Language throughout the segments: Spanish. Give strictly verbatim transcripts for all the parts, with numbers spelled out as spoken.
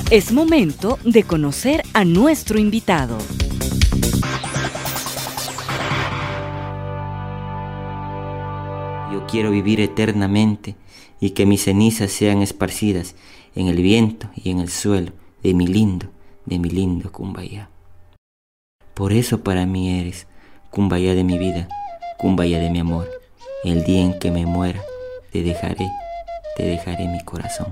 Es momento de conocer a nuestro invitado. Yo quiero vivir eternamente y que mis cenizas sean esparcidas en el viento y en el suelo de mi lindo, de mi lindo Cumbayá. Por eso para mí eres Cumbayá de mi vida, Cumbayá de mi amor. El día en que me muera, te dejaré, te dejaré mi corazón.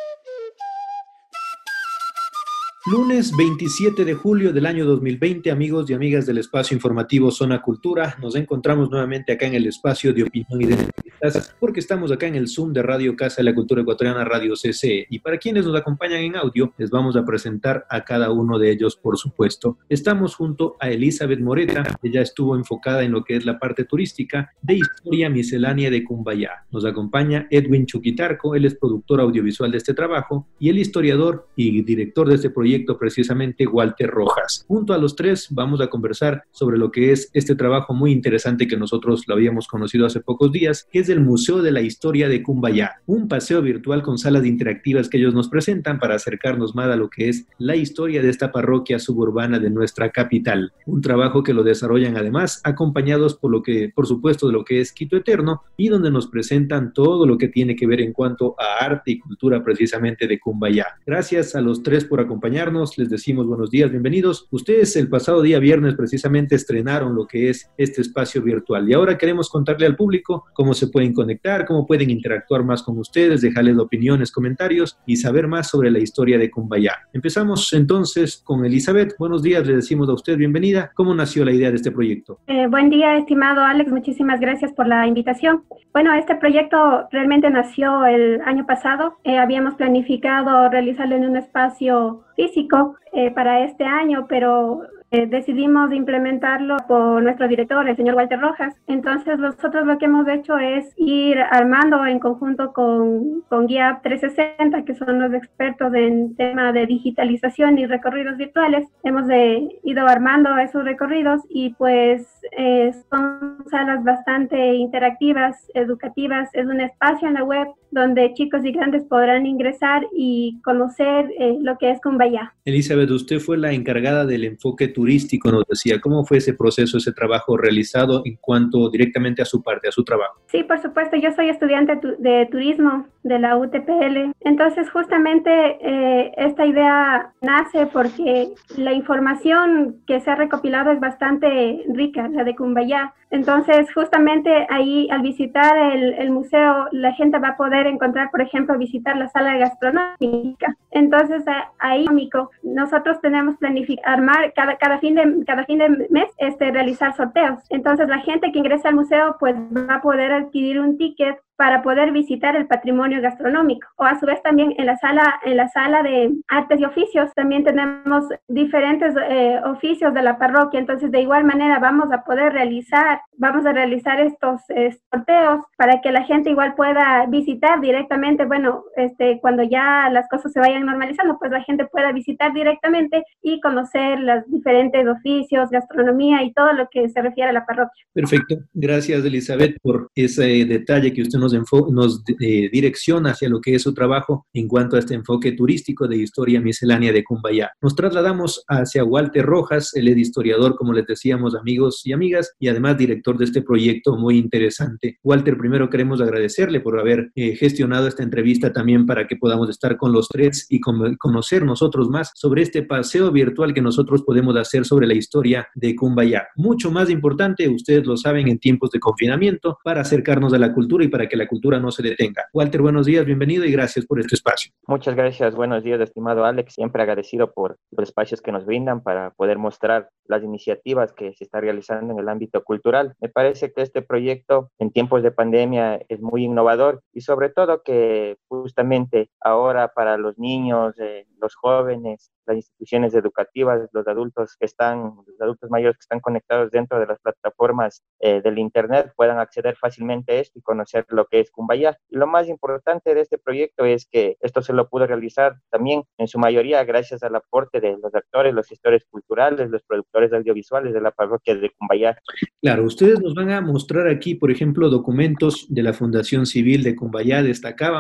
Lunes veintisiete de julio del año dos mil veinte, amigos y amigas del espacio informativo Zona Cultura, nos encontramos nuevamente acá en el espacio de opinión y de entrevistas, porque estamos acá en el Zoom de Radio Casa de la Cultura Ecuatoriana, Radio C C E. Y para quienes nos acompañan en audio, les vamos a presentar a cada uno de ellos, por supuesto. Estamos junto a Elizabeth Moreta, ella estuvo enfocada en lo que es la parte turística de Historia Miscelánea de Cumbayá. Nos acompaña Edwin Chuquitarco, él es productor audiovisual de este trabajo, y el historiador y director de este proyecto, precisamente Walter Rojas. Junto a los tres vamos a conversar sobre lo que es este trabajo muy interesante que nosotros lo habíamos conocido hace pocos días, que es el Museo de la Historia de Cumbayá, un paseo virtual con salas interactivas que ellos nos presentan para acercarnos más a lo que es la historia de esta parroquia suburbana de nuestra capital. Un trabajo que lo desarrollan además acompañados por lo que, por supuesto, de lo que es Quito Eterno, y donde nos presentan todo lo que tiene que ver en cuanto a arte y cultura precisamente de Cumbayá. Gracias a los tres por acompañarnos. Les decimos buenos días, bienvenidos. Ustedes el pasado día viernes precisamente estrenaron lo que es este espacio virtual y ahora queremos contarle al público cómo se pueden conectar, cómo pueden interactuar más con ustedes, dejarles opiniones, comentarios y saber más sobre la historia de Cumbayá. Empezamos entonces con Elizabeth. Buenos días, le decimos a usted bienvenida. ¿Cómo nació la idea de este proyecto? Eh, buen día, estimado Alex, muchísimas gracias por la invitación. Bueno, este proyecto realmente nació el año pasado. Eh, habíamos planificado realizarlo en un espacio físico eh, para este año, pero eh, decidimos implementarlo por nuestro director, el señor Walter Rojas. Entonces nosotros lo que hemos hecho es ir armando en conjunto con, con Guía trescientos sesenta, que son los expertos en tema de digitalización y recorridos virtuales. Hemos de, ido armando esos recorridos y pues eh, son salas bastante interactivas, educativas. Es un espacio en la web donde chicos y grandes podrán ingresar y conocer eh, lo que es Cumbayá. Elizabeth, usted fue la encargada del enfoque turístico, nos decía. ¿Cómo fue ese proceso, ese trabajo realizado en cuanto directamente a su parte, a su trabajo? Sí, por supuesto. Yo soy estudiante tu- de turismo de la U T P L. Entonces, justamente eh, esta idea nace porque la información que se ha recopilado es bastante rica, la de Cumbayá. Entonces, justamente ahí, al visitar el, el museo, la gente va a poder encontrar, por ejemplo, visitar la sala gastronómica. Entonces, ahí, nosotros tenemos planificado armar cada, cada, fin de, cada fin de mes, este, realizar sorteos. Entonces, la gente que ingresa al museo, pues, va a poder adquirir un ticket para poder visitar el patrimonio gastronómico. O a su vez también en la sala, en la sala de artes y oficios también tenemos diferentes eh, oficios de la parroquia. Entonces, de igual manera vamos a poder realizar, vamos a realizar estos eh, sorteos para que la gente igual pueda visitar directamente. Bueno, este, cuando ya las cosas se vayan normalizando, pues la gente pueda visitar directamente y conocer los diferentes oficios, gastronomía y todo lo que se refiere a la parroquia. Perfecto. Gracias, Elizabeth, por ese detalle que usted nos, enfo- nos eh, direcciona hacia lo que es su trabajo en cuanto a este enfoque turístico de historia miscelánea de Cumbayá. Nos trasladamos hacia Walter Rojas, él es historiador, como les decíamos, amigos y amigas, y además director de este proyecto muy interesante. Walter, primero queremos agradecerle por haber eh, gestionado esta entrevista también para que podamos estar con los tres y con- conocer nosotros más sobre este paseo virtual que nosotros podemos hacer sobre la historia de Cumbayá. Mucho más importante, ustedes lo saben, en tiempos de confinamiento, para acercarnos a la cultura y para que la cultura no se detenga. Walter, buenos días, bienvenido y gracias por este espacio. Muchas gracias, buenos días, estimado Alex. Siempre agradecido por los espacios que nos brindan para poder mostrar las iniciativas que se está realizando en el ámbito cultural. Me parece que este proyecto en tiempos de pandemia es muy innovador y sobre todo que justamente ahora para los niños, eh, los jóvenes, las instituciones educativas, los adultos que están, los adultos mayores que están conectados dentro de las plataformas eh, del internet puedan acceder fácilmente a esto y conocer lo que es Cumbayá. Y lo más importante de este proyecto es que esto se lo pudo realizar también en su mayoría gracias al aporte de los actores, los gestores culturales, los productores audiovisuales de la parroquia de Cumbayá. Claro, ustedes nos van a mostrar aquí, por ejemplo, documentos de la Fundación Civil de Cumbayá. Destacábamos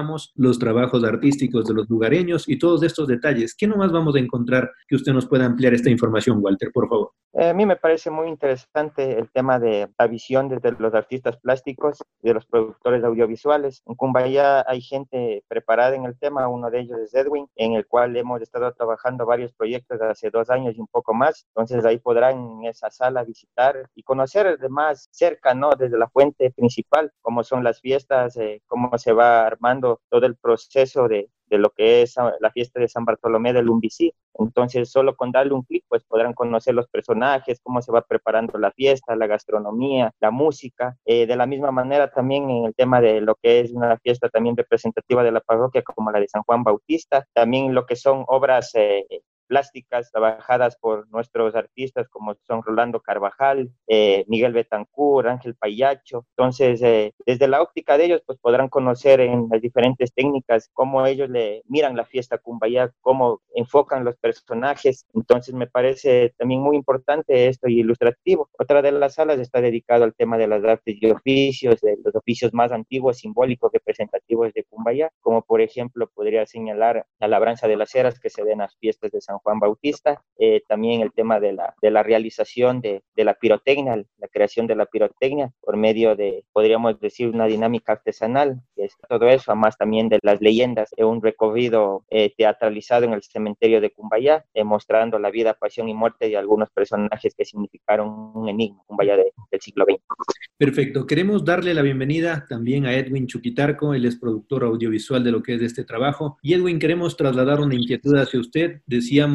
los trabajos artísticos de los lugareños y todos estos detalles. ¿Qué nomás vamos a encontrar que usted nos pueda ampliar esta información, Walter, por favor? Eh, a mí me parece muy interesante el tema de la visión desde los artistas plásticos y de los productores audiovisuales. En Cumbayá hay gente preparada en el tema, uno de ellos es Edwin, en el cual hemos estado trabajando varios proyectos de hace dos años y un poco más. Entonces ahí podrán en esa sala visitar y conocer de más cerca, ¿no? Desde la fuente principal, cómo son las fiestas, eh, cómo se va armando todo el proceso de de lo que es la fiesta de San Bartolomé del Lumbicí. Entonces, solo con darle un clic, pues podrán conocer los personajes, cómo se va preparando la fiesta, la gastronomía, la música. Eh, de la misma manera, también en el tema de lo que es una fiesta también representativa de la parroquia, como la de San Juan Bautista, también lo que son obras eh, plásticas trabajadas por nuestros artistas como son Rolando Carvajal, eh, Miguel Betancur, Ángel Payacho. Entonces, eh, desde la óptica de ellos, pues podrán conocer en las diferentes técnicas cómo ellos le miran la fiesta Cumbayá, cómo enfocan los personajes. Entonces, me parece también muy importante esto y ilustrativo. Otra de las salas está dedicado al tema de las artes y oficios, de los oficios más antiguos, simbólicos, representativos de Cumbayá, como por ejemplo podría señalar la labranza de las eras que se den en las fiestas de San Juan Bautista, eh, también el tema de la, de la realización de, de la pirotecnia, la creación de la pirotecnia por medio de, podríamos decir, una dinámica artesanal, que es todo eso, además también de las leyendas, eh, un recorrido eh, teatralizado en el cementerio de Cumbayá, eh, mostrando la vida, pasión y muerte de algunos personajes que significaron un enigma, Cumbayá de, del siglo veinte. Perfecto. Queremos darle la bienvenida también a Edwin Chuquitarco, él es productor audiovisual de lo que es este trabajo. Y Edwin, queremos trasladar una inquietud hacia usted. Decía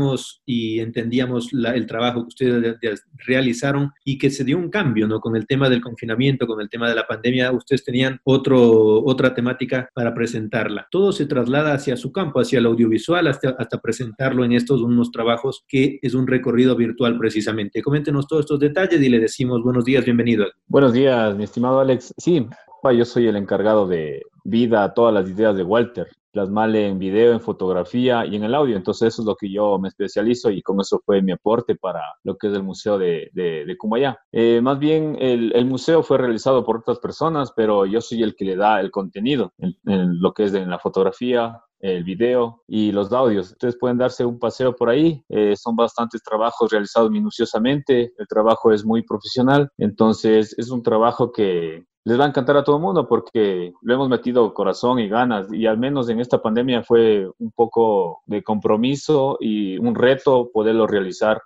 y entendíamos la, el trabajo que ustedes de, de realizaron y que se dio un cambio, ¿no? Con el tema del confinamiento, con el tema de la pandemia, ustedes tenían otro, otra temática para presentarla. Todo se traslada hacia su campo, hacia el audiovisual, hasta, hasta presentarlo en estos unos trabajos que es un recorrido virtual precisamente. Coméntenos todos estos detalles y le decimos buenos días, bienvenido. Buenos días, mi estimado Alex. Sí, yo soy el encargado de vida a todas las ideas de Walter, plasmarle en video, en fotografía y en el audio. Entonces eso es lo que yo me especializo y con eso fue mi aporte para lo que es el Museo de, de, de Cumbayá. Eh, más bien el, el museo fue realizado por otras personas, pero yo soy el que le da el contenido en, en lo que es en la fotografía, el video y los audios. Ustedes pueden darse un paseo por ahí. Eh, son bastantes trabajos realizados minuciosamente. El trabajo es muy profesional. Entonces es un trabajo que les va a encantar a todo el mundo porque le hemos metido corazón y ganas, y al menos en esta pandemia fue un poco de compromiso y un reto poderlo realizar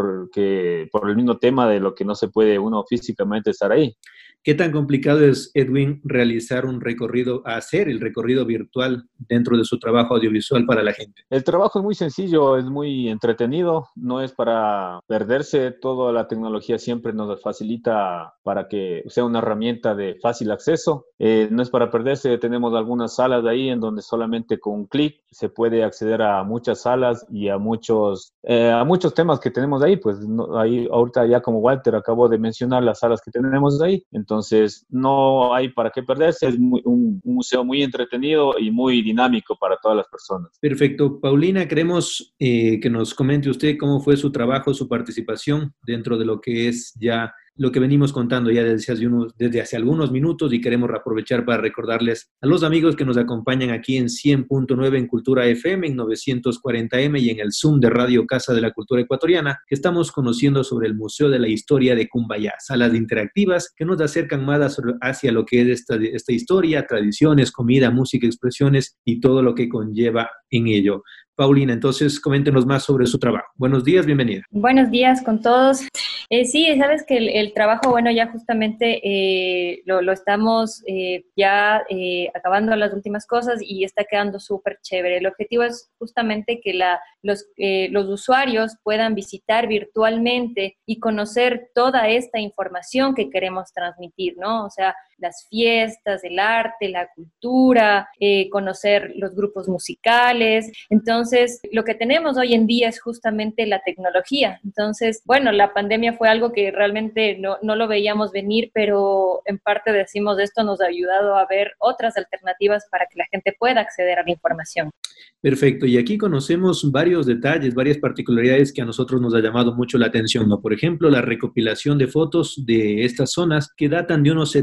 porque por el mismo tema de lo que no se puede uno físicamente estar ahí. ¿Qué tan complicado es, Edwin, realizar un recorrido, hacer el recorrido virtual dentro de su trabajo audiovisual para la gente? El trabajo es muy sencillo, es muy entretenido, no es para perderse. Toda la tecnología siempre nos facilita para que sea una herramienta de fácil acceso. Eh, no es para perderse, tenemos algunas salas de ahí en donde solamente con un clic se puede acceder a muchas salas y a muchos, eh, a muchos temas que tenemos ahí. Pues no, ahí ahorita ya como Walter acabó de mencionar las salas que tenemos ahí. Entonces, Entonces, no hay para qué perderse. Es muy, un, un museo muy entretenido y muy dinámico para todas las personas. Perfecto. Paulina, queremos eh, que nos comente usted cómo fue su trabajo, su participación dentro de lo que es ya lo que venimos contando ya desde hace, unos, desde hace algunos minutos, y queremos aprovechar para recordarles a los amigos que nos acompañan aquí en cien punto nueve en Cultura F M, en novecientos cuarenta eme y en el Zoom de Radio Casa de la Cultura Ecuatoriana, que estamos conociendo sobre el Museo de la Historia de Cumbayá, salas interactivas que nos acercan más hacia lo que es esta, esta historia, tradiciones, comida, música, expresiones y todo lo que conlleva en ello. Paulina, entonces coméntenos más sobre su trabajo. Buenos días, bienvenida. Buenos días con todos. Eh, sí, sabes que el, el trabajo, bueno, ya justamente eh, lo, lo estamos eh, ya eh, acabando las últimas cosas y está quedando súper chévere. El objetivo es justamente que la, los, eh, los usuarios puedan visitar virtualmente y conocer toda esta información que queremos transmitir, ¿no? O sea, las fiestas, el arte, la cultura, eh, conocer los grupos musicales. Entonces, lo que tenemos hoy en día es justamente la tecnología. Entonces, bueno, la pandemia fue algo que realmente no, no lo veíamos venir, pero en parte decimos esto nos ha ayudado a ver otras alternativas para que la gente pueda acceder a la información. Perfecto. Y aquí conocemos varios detalles, varias particularidades que a nosotros nos ha llamado mucho la atención, ¿no? Por ejemplo, la recopilación de fotos de estas zonas que datan de unos setenta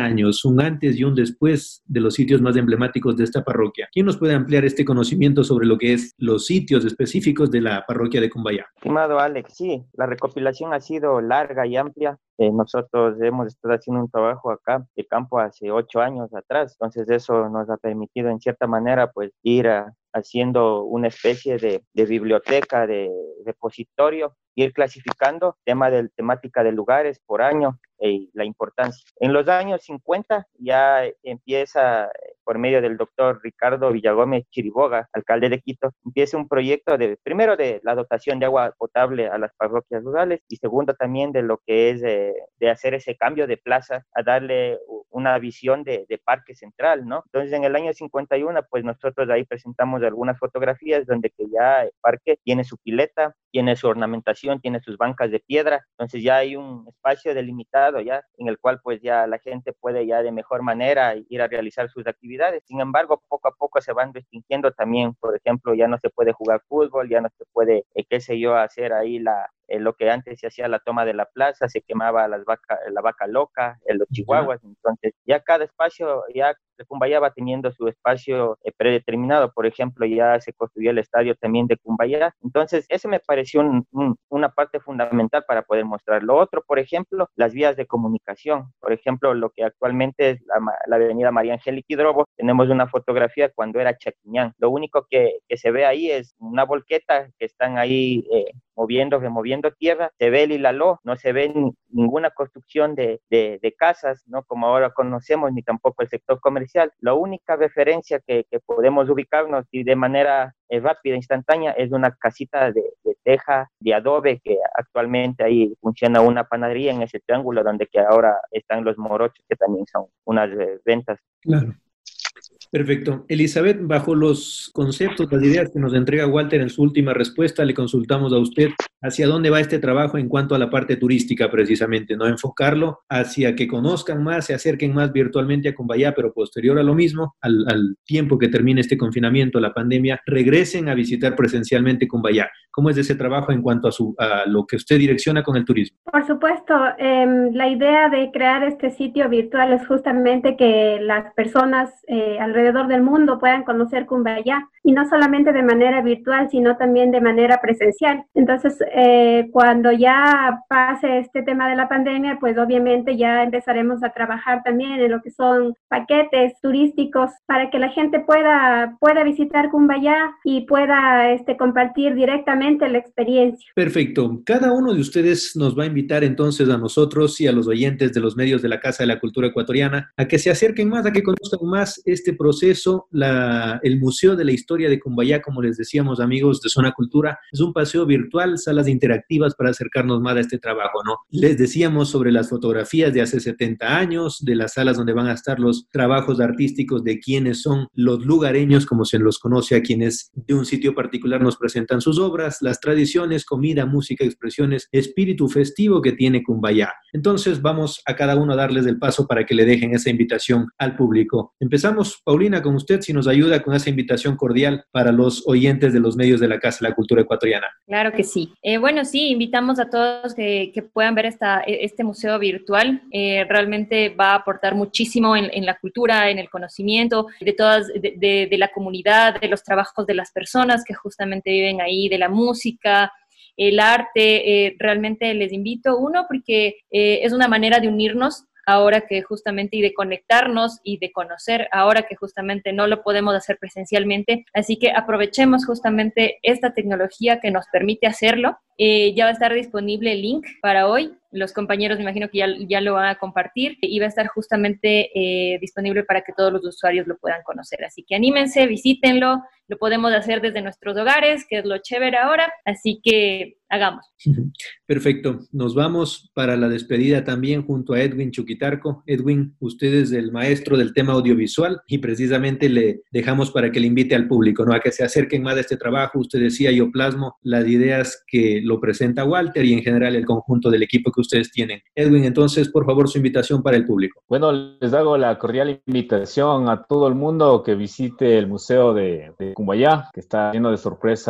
setenta años, un antes y un después de los sitios más emblemáticos de esta parroquia. ¿Quién nos puede ampliar este conocimiento sobre lo que es los sitios específicos de la parroquia de Cumbayá? Estimado Alex, sí, la recopilación ha sido larga y amplia. Eh, nosotros hemos estado haciendo un trabajo acá de campo hace ocho años atrás, entonces eso nos ha permitido en cierta manera pues ir a, haciendo una especie de, de biblioteca, de repositorio, ir clasificando tema de temática de lugares por año y la importancia. En los años cincuenta ya empieza, por medio del doctor Ricardo Villagómez Chiriboga, alcalde de Quito, empieza un proyecto de, primero de la dotación de agua potable a las parroquias rurales y segundo también de lo que es eh, de hacer ese cambio de plaza a darle una visión de, de parque central, ¿no? Entonces en el año cincuenta y uno pues nosotros ahí presentamos algunas fotografías donde que ya el parque tiene su pileta, tiene su ornamentación, tiene sus bancas de piedra, entonces ya hay un espacio delimitado ya en el cual pues ya la gente puede ya de mejor manera ir a realizar sus actividades. Sin embargo, poco a poco se van restringiendo también, por ejemplo, ya no se puede jugar fútbol, ya no se puede, eh, qué sé yo, hacer ahí la Eh, lo que antes se hacía la toma de la plaza, se quemaba las vaca, la vaca loca, eh, los chihuahuas, entonces ya cada espacio, ya Cumbayá va teniendo su espacio eh, predeterminado, por ejemplo, ya se construyó el estadio también de Cumbayá, entonces eso me pareció un, un, una parte fundamental para poder mostrar. Lo otro, por ejemplo, las vías de comunicación, por ejemplo, lo que actualmente es la, la avenida María Angélica Hidrobo, tenemos una fotografía cuando era Chaquiñán, lo único que, que se ve ahí es una volqueta que están ahí eh, moviendo, removiendo tierra, se ve el hilaló, no se ve ni, ninguna construcción de, de, de casas, ¿no? Como ahora conocemos, ni tampoco el sector comercial. La única referencia que, que podemos ubicarnos y de manera eh, rápida, instantánea, es una casita de, de teja, de adobe, que actualmente ahí funciona una panadería en ese triángulo, donde que ahora están los morochos, que también son unas eh, ventas. Claro. Perfecto. Elizabeth, bajo los conceptos, las ideas que nos entrega Walter en su última respuesta, le consultamos a usted hacia dónde va este trabajo en cuanto a la parte turística precisamente, ¿no? Enfocarlo hacia que conozcan más, se acerquen más virtualmente a Cumbayá, pero posterior a lo mismo, al, al tiempo que termine este confinamiento, la pandemia, regresen a visitar presencialmente Cumbayá. ¿Cómo es ese trabajo en cuanto a, su, a lo que usted direcciona con el turismo? Por supuesto, eh, la idea de crear este sitio virtual es justamente que las personas eh, alrededor del mundo puedan conocer Cumbayá, y no solamente de manera virtual, sino también de manera presencial. Entonces, eh, cuando ya pase este tema de la pandemia, pues obviamente ya empezaremos a trabajar también en lo que son paquetes turísticos para que la gente pueda, pueda visitar Cumbayá y pueda este, compartir directamente la experiencia. Perfecto. Cada uno de ustedes nos va a invitar entonces a nosotros y a los oyentes de los medios de la Casa de la Cultura Ecuatoriana a que se acerquen más, a que conozcan más este proceso. La, el Museo de la Historia de Cumbayá, como les decíamos, amigos de Zona Cultura, es un paseo virtual, salas interactivas para acercarnos más a este trabajo, ¿no? Les decíamos sobre las fotografías de hace setenta años, de las salas donde van a estar los trabajos artísticos de quienes son los lugareños, como se los conoce a quienes de un sitio particular nos presentan sus obras, las tradiciones, comida, música, expresiones, espíritu festivo que tiene Cumbayá. Entonces vamos a cada uno a darles el paso para que le dejen esa invitación al público. Empezamos, Paulina, con usted, si nos ayuda con esa invitación cordial para los oyentes de los medios de la Casa de la Cultura Ecuatoriana. Claro que sí. Eh, bueno, sí, invitamos a todos que, que puedan ver esta, este museo virtual. Eh, realmente va a aportar muchísimo en, en la cultura, en el conocimiento de todas, de, de, de la comunidad, de los trabajos de las personas que justamente viven ahí, de la música, el arte. Eh, realmente les invito, uno, porque eh, es una manera de unirnos ahora que justamente, y de conectarnos y de conocer, ahora que justamente no lo podemos hacer presencialmente. Así que aprovechemos justamente esta tecnología que nos permite hacerlo. Eh, ya va a estar disponible el link para hoy. Los compañeros me imagino que ya, ya lo van a compartir y va a estar justamente eh, disponible para que todos los usuarios lo puedan conocer. Así que anímense, visítenlo. Lo podemos hacer desde nuestros hogares, que es lo chévere ahora. Así que hagamos. Perfecto. Nos vamos para la despedida también junto a Edwin Chuquitarco. Edwin, usted es el maestro del tema audiovisual y precisamente le dejamos para que le invite al público, ¿no? A que se acerquen más a este trabajo. Usted decía, yo plasmo las ideas que lo presenta Walter y en general el conjunto del equipo que ustedes tienen. Edwin, entonces, por favor, su invitación para el público. Bueno, les hago la cordial invitación a todo el mundo que visite el Museo de, de Cumbayá, que está lleno de sorpresas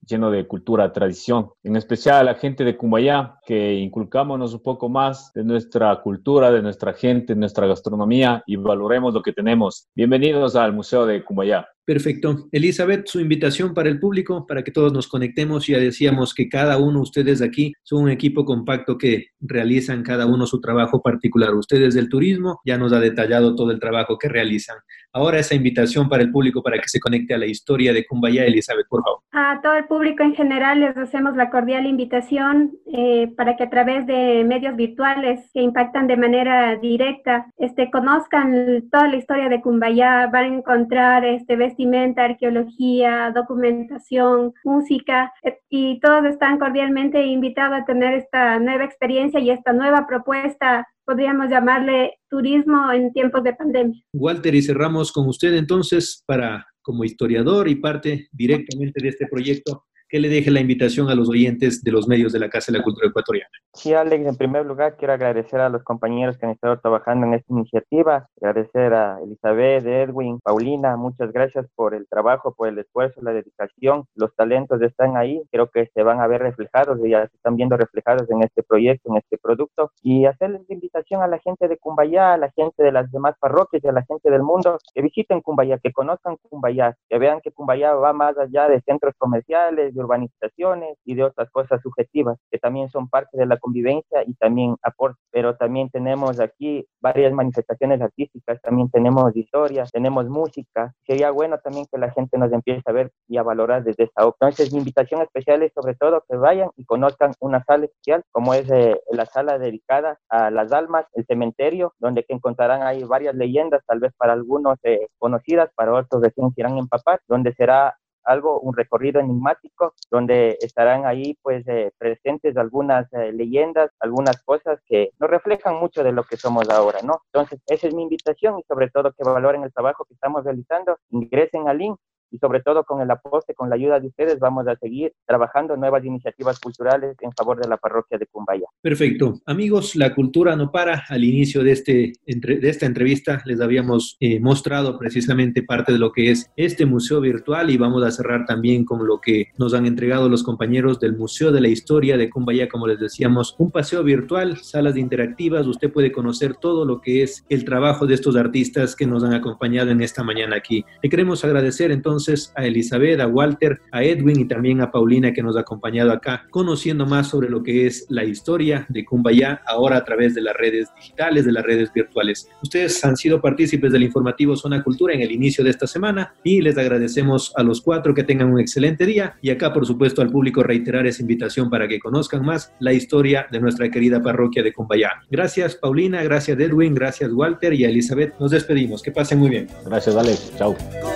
lleno de cultura, tradición. En especial a la gente de Cumbayá, que inculcámonos un poco más de nuestra cultura, de nuestra gente, de nuestra gastronomía y valoremos lo que tenemos. Bienvenidos al Museo de Cumbayá. Perfecto. Elizabeth, su invitación para el público, para que todos nos conectemos. Ya decíamos que cada uno de ustedes aquí son un equipo compacto que realizan cada uno su trabajo particular. Ustedes del turismo ya nos ha detallado todo el trabajo que realizan. Ahora esa invitación para el público para que se conecte a la historia de Cumbayá. Elizabeth, por favor. A todo el público en general les hacemos la cordial invitación eh, para que a través de medios virtuales que impactan de manera directa este, conozcan toda la historia de Cumbayá. Van a encontrar este, vestimenta, arqueología, documentación, música, y todos están cordialmente invitados a tener esta nueva experiencia y esta nueva propuesta, podríamos llamarle turismo en tiempos de pandemia. Walter, y cerramos con usted entonces para, como historiador y parte directamente de este proyecto, que le deje la invitación a los oyentes de los medios de la Casa de la Cultura Ecuatoriana. Sí, Alex, en primer lugar quiero agradecer a los compañeros que han estado trabajando en esta iniciativa, agradecer a Elizabeth, Edwin, Paulina, muchas gracias por el trabajo, por el esfuerzo, la dedicación, los talentos están ahí, creo que se van a ver reflejados y ya se están viendo reflejados en este proyecto, en este producto, y hacerles la invitación a la gente de Cumbayá, a la gente de las demás parroquias y a la gente del mundo que visiten Cumbayá, que conozcan Cumbayá, que vean que Cumbayá va más allá de centros comerciales, de urbanizaciones y de otras cosas subjetivas que también son parte de la convivencia y también aportan. Pero también tenemos aquí varias manifestaciones artísticas, también tenemos historia, tenemos música. Sería bueno también que la gente nos empiece a ver y a valorar desde esta óptica. Entonces mi invitación especial es sobre todo que vayan y conozcan una sala especial como es eh, la sala dedicada a las almas, el cementerio, donde que encontrarán ahí varias leyendas, tal vez para algunos eh, conocidas, para otros recién se irán a empapar, donde será algo, un recorrido enigmático, donde estarán ahí pues eh, presentes algunas eh, leyendas, algunas cosas que nos reflejan mucho de lo que somos ahora, ¿no? Entonces, esa es mi invitación y sobre todo que valoren el trabajo que estamos realizando, ingresen al link y sobre todo con el aporte, con la ayuda de ustedes, vamos a seguir trabajando nuevas iniciativas culturales en favor de la parroquia de Cumbayá. Perfecto. Amigos, la cultura no para. Al inicio de, este, de esta entrevista les habíamos eh, mostrado precisamente parte de lo que es este museo virtual y vamos a cerrar también con lo que nos han entregado los compañeros del Museo de la Historia de Cumbayá, como les decíamos, un paseo virtual, salas interactivas, usted puede conocer todo lo que es el trabajo de estos artistas que nos han acompañado en esta mañana aquí. Le queremos agradecer entonces a Elizabeth, a Walter, a Edwin y también a Paulina que nos ha acompañado acá, conociendo más sobre lo que es la historia de Cumbayá, ahora a través de las redes digitales, de las redes virtuales. Ustedes han sido partícipes del informativo Zona Cultura en el inicio de esta semana y les agradecemos a los cuatro que tengan un excelente día y acá, por supuesto, al público reiterar esa invitación para que conozcan más la historia de nuestra querida parroquia de Cumbayá. Gracias, Paulina, gracias, Edwin, gracias, Walter y a Elizabeth. Nos despedimos. Que pasen muy bien. Gracias, Alex. Chao.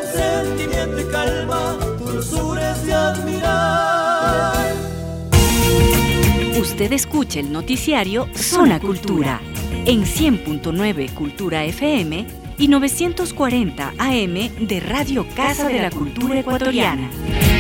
Calma, dulzures de admirar. Usted escucha el noticiario Zona Cultura en cien punto nueve Cultura F M y novecientos cuarenta A M de Radio Casa de la Cultura Ecuatoriana.